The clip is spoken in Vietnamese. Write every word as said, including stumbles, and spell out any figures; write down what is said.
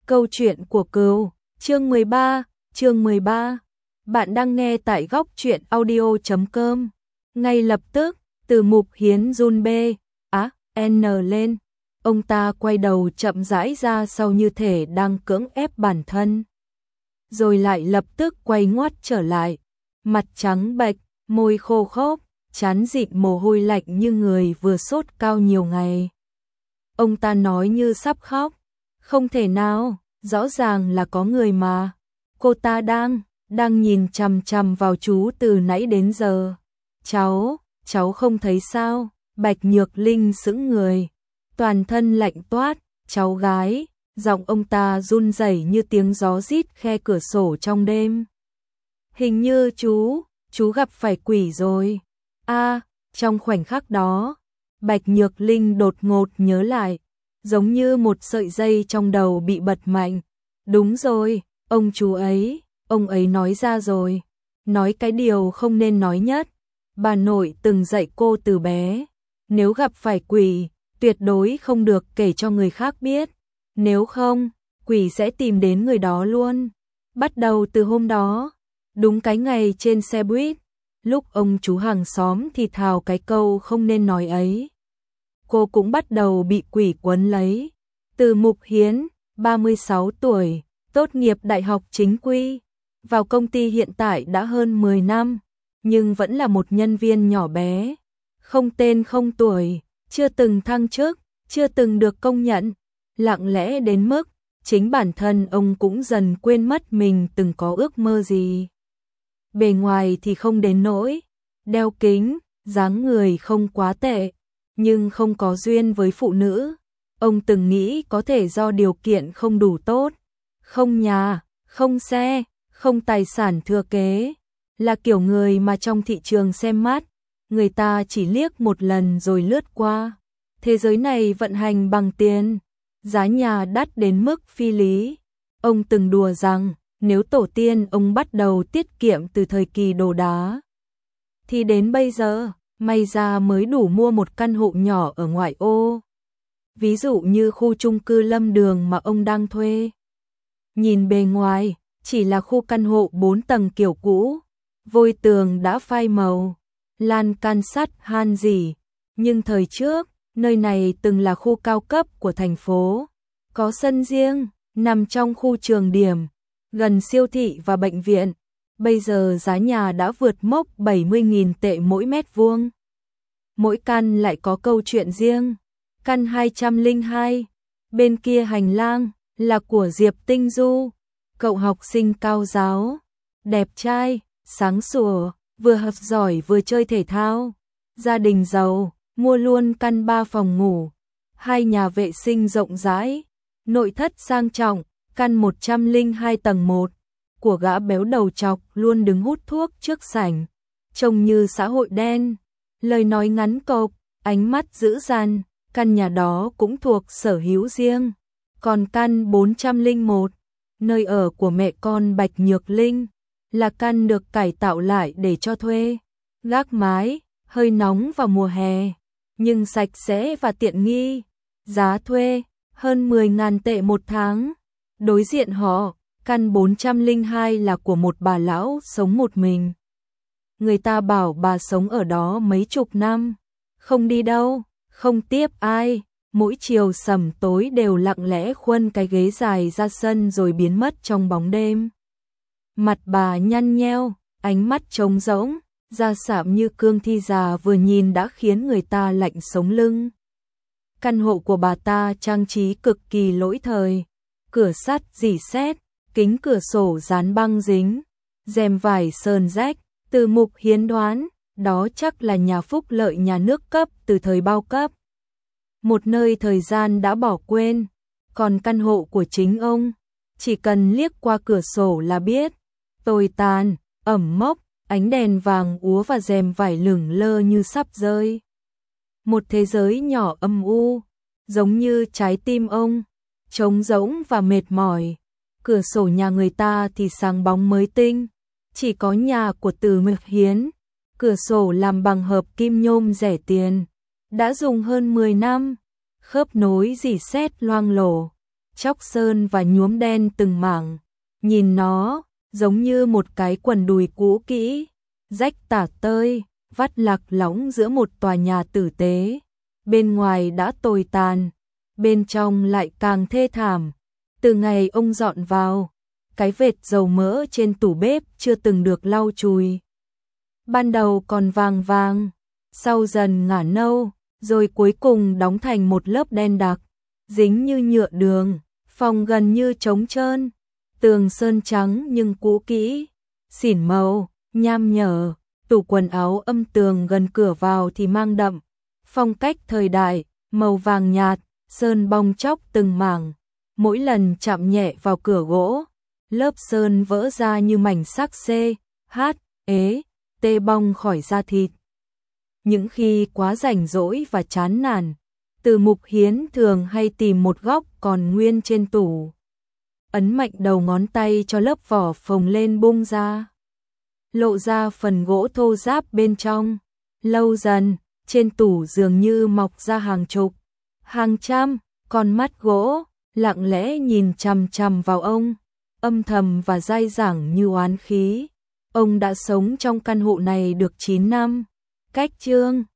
Câu chuyện của cừu, chương mười ba, chương mười ba. Bạn đang nghe tại góc truyện audio chấm com. Ngay lập tức, Từ Mục Hiến run bê, á, n lên. Ông ta quay đầu chậm rãi ra sau như thể đang cưỡng ép bản thân. Rồi lại lập tức quay ngoắt trở lại. Mặt trắng bệch, môi khô khốc, trán dịn mồ hôi lạnh như người vừa sốt cao nhiều ngày. Ông ta nói như sắp khóc. Không thể nào, rõ ràng là có người mà. Cô ta đang, đang nhìn chằm chằm vào chú từ nãy đến giờ. Cháu, cháu không thấy sao? Bạch Nhược Linh sững người. Toàn thân lạnh toát, cháu gái. Giọng ông ta run rẩy như tiếng gió rít khe cửa sổ trong đêm. Hình như chú, chú gặp phải quỷ rồi. A, trong khoảnh khắc đó, Bạch Nhược Linh đột ngột nhớ lại. Giống như một sợi dây trong đầu bị bật mạnh. Đúng rồi, ông chú ấy, ông ấy nói ra rồi. Nói cái điều không nên nói nhất. Bà nội từng dạy cô từ bé. Nếu gặp phải quỷ, tuyệt đối không được kể cho người khác biết. Nếu không, quỷ sẽ tìm đến người đó luôn. Bắt đầu từ hôm đó, đúng cái ngày trên xe buýt, lúc ông chú hàng xóm thì thào cái câu không nên nói ấy. Cô cũng bắt đầu bị quỷ quấn lấy. Từ Mục Hiến, ba mươi sáu tuổi, tốt nghiệp đại học chính quy, vào công ty hiện tại đã hơn mười năm, nhưng vẫn là một nhân viên nhỏ bé, không tên không tuổi, chưa từng thăng chức, chưa từng được công nhận, lặng lẽ đến mức chính bản thân ông cũng dần quên mất mình từng có ước mơ gì. Bề ngoài thì không đến nỗi, đeo kính, dáng người không quá tệ, nhưng không có duyên với phụ nữ. Ông từng nghĩ có thể do điều kiện không đủ tốt, không nhà, không xe, không tài sản thừa kế, là kiểu người mà trong thị trường xem mắt, người ta chỉ liếc một lần rồi lướt qua. Thế giới này vận hành bằng tiền, giá nhà đắt đến mức phi lý. Ông từng đùa rằng nếu tổ tiên ông bắt đầu tiết kiệm từ thời kỳ đồ đá, thì đến bây giờ may ra mới đủ mua một căn hộ nhỏ ở ngoại ô. Ví dụ như khu chung cư Lâm Đường mà ông đang thuê. Nhìn bề ngoài, chỉ là khu căn hộ bốn tầng kiểu cũ, vôi tường đã phai màu, lan can sắt han rỉ, nhưng thời trước, nơi này từng là khu cao cấp của thành phố, có sân riêng, nằm trong khu trường điểm, gần siêu thị và bệnh viện. Bây giờ giá nhà đã vượt mốc bảy mươi nghìn tệ mỗi mét vuông. Mỗi căn lại có câu chuyện riêng. Căn hai trăm lẻ hai, bên kia hành lang, là của Diệp Tinh Du. Cậu học sinh cao giáo, đẹp trai, sáng sủa, vừa học giỏi vừa chơi thể thao. Gia đình giàu, mua luôn căn ba phòng ngủ, hai nhà vệ sinh rộng rãi, nội thất sang trọng, căn một trăm lẻ hai tầng một. Của gã béo đầu trọc luôn đứng hút thuốc trước sảnh, trông như xã hội đen, lời nói ngắn cộp, ánh mắt dữ dằn. Căn nhà đó cũng thuộc sở hữu riêng. Còn căn bốn trăm lẻ một, nơi ở của mẹ con Bạch Nhược Linh, là căn được cải tạo lại để cho thuê. Gác mái, hơi nóng vào mùa hè, nhưng sạch sẽ và tiện nghi. Giá thuê, hơn mười nghìn tệ một tháng. Đối diện họ, căn bốn trăm lẻ hai là của một bà lão sống một mình. Người ta bảo bà sống ở đó mấy chục năm, không đi đâu, không tiếp ai, mỗi chiều sẩm tối đều lặng lẽ khuân cái ghế dài ra sân rồi biến mất trong bóng đêm. Mặt bà nhăn nheo, ánh mắt trống rỗng, da sạm như cương thi già, vừa nhìn đã khiến người ta lạnh sống lưng. Căn hộ của bà ta trang trí cực kỳ lỗi thời, cửa sắt rỉ sét, kính cửa sổ dán băng dính, rèm vải sờn rách. Từ Mục Hiến đoán, đó chắc là nhà phúc lợi nhà nước cấp từ thời bao cấp. Một nơi thời gian đã bỏ quên, còn căn hộ của chính ông, chỉ cần liếc qua cửa sổ là biết, tồi tàn, ẩm mốc, ánh đèn vàng úa và rèm vải lửng lơ như sắp rơi. Một thế giới nhỏ âm u, giống như trái tim ông, trống rỗng và mệt mỏi. Cửa sổ nhà người ta thì sáng bóng mới tinh, chỉ có nhà của Từ Mục Hiến, cửa sổ làm bằng hợp kim nhôm rẻ tiền, đã dùng hơn mười năm, khớp nối rỉ sét loang lổ, chóc sơn và nhuốm đen từng mảng. Nhìn nó, giống như một cái quần đùi cũ kỹ, rách tả tơi, vắt lạc lõng giữa một tòa nhà tử tế. Bên ngoài đã tồi tàn, bên trong lại càng thê thảm. Từ ngày ông dọn vào, cái vệt dầu mỡ trên tủ bếp chưa từng được lau chùi. Ban đầu còn vàng vàng, sau dần ngả nâu, rồi cuối cùng đóng thành một lớp đen đặc, dính như nhựa đường. Phòng gần như trống trơn, tường sơn trắng nhưng cũ kỹ, xỉn màu, nham nhở. Tủ quần áo âm tường gần cửa vào thì mang đậm phong cách thời đại, màu vàng nhạt, sơn bong chóc từng mảng. Mỗi lần chạm nhẹ vào cửa gỗ, lớp sơn vỡ ra như mảnh xác C, H, ế, tê bong khỏi da thịt. Những khi quá rảnh rỗi và chán nản, Từ Mục Hiến thường hay tìm một góc còn nguyên trên tủ, ấn mạnh đầu ngón tay cho lớp vỏ phồng lên bung ra, lộ ra phần gỗ thô ráp bên trong. Lâu dần, trên tủ dường như mọc ra hàng chục, hàng trăm con mắt gỗ, lặng lẽ nhìn chằm chằm vào ông, âm thầm và dai dẳng như oán khí. Ông đã sống trong căn hộ này được chín năm. Cách chương